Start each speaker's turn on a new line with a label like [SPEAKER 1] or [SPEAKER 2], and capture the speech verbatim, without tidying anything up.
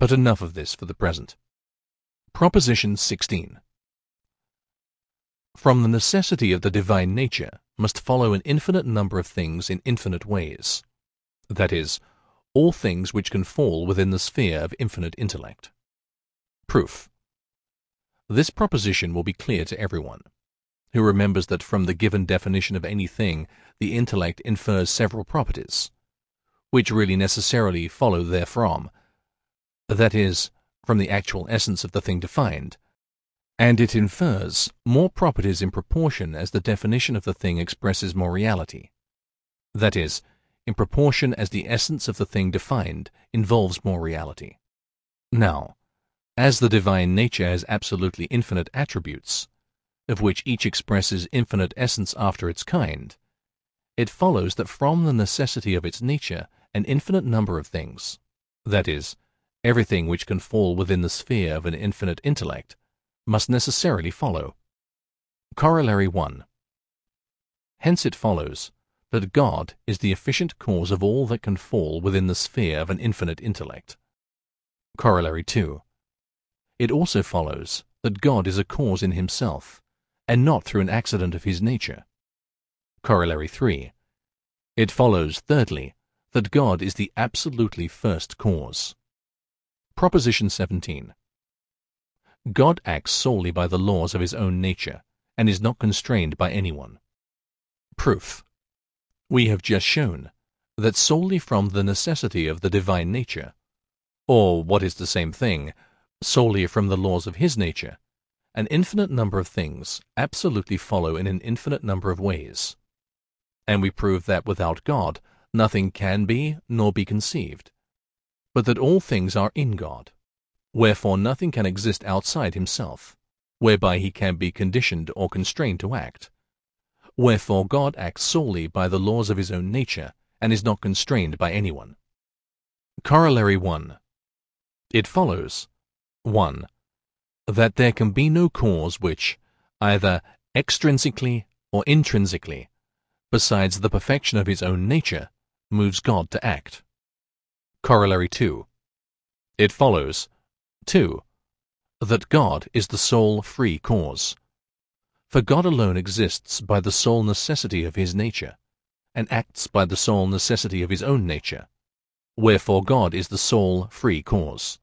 [SPEAKER 1] But enough of this for the present. Proposition sixteen. From the necessity of the divine nature must follow an infinite number of things in infinite ways. That is, all things which can fall within the sphere of infinite intellect. Proof. This proposition will be clear to everyone who remembers that from the given definition of any thing the intellect infers several properties, which really necessarily follow therefrom, that is, from the actual essence of the thing defined, and it infers more properties in proportion as the definition of the thing expresses more reality, that is, in proportion as the essence of the thing defined involves more reality. Now, as the divine nature has absolutely infinite attributes, of which each expresses infinite essence after its kind, it follows that from the necessity of its nature an infinite number of things, that is, everything which can fall within the sphere of an infinite intellect, must necessarily follow. Corollary one. Hence it follows that God is the efficient cause of all that can fall within the sphere of an infinite intellect. Corollary two. It also follows that God is a cause in himself, and not through an accident of his nature. Corollary three. It follows, thirdly, that God is the absolutely first cause. Proposition seventeen. God acts solely by the laws of his own nature, and is not constrained by anyone. Proof. We have just shown that solely from the necessity of the divine nature, or, what is the same thing, solely from the laws of his nature, an infinite number of things absolutely follow in an infinite number of ways. And we prove that without God nothing can be nor be conceived, but that all things are in God, wherefore nothing can exist outside himself, whereby he can be conditioned or constrained to act. Wherefore God acts solely by the laws of his own nature, and is not constrained by anyone. Corollary one. It follows, one. That there can be no cause which, either extrinsically or intrinsically, besides the perfection of his own nature, moves God to act. Corollary two. It follows, two. That God is the sole free cause. For God alone exists by the sole necessity of his nature, and acts by the sole necessity of his own nature, wherefore God is the sole free cause.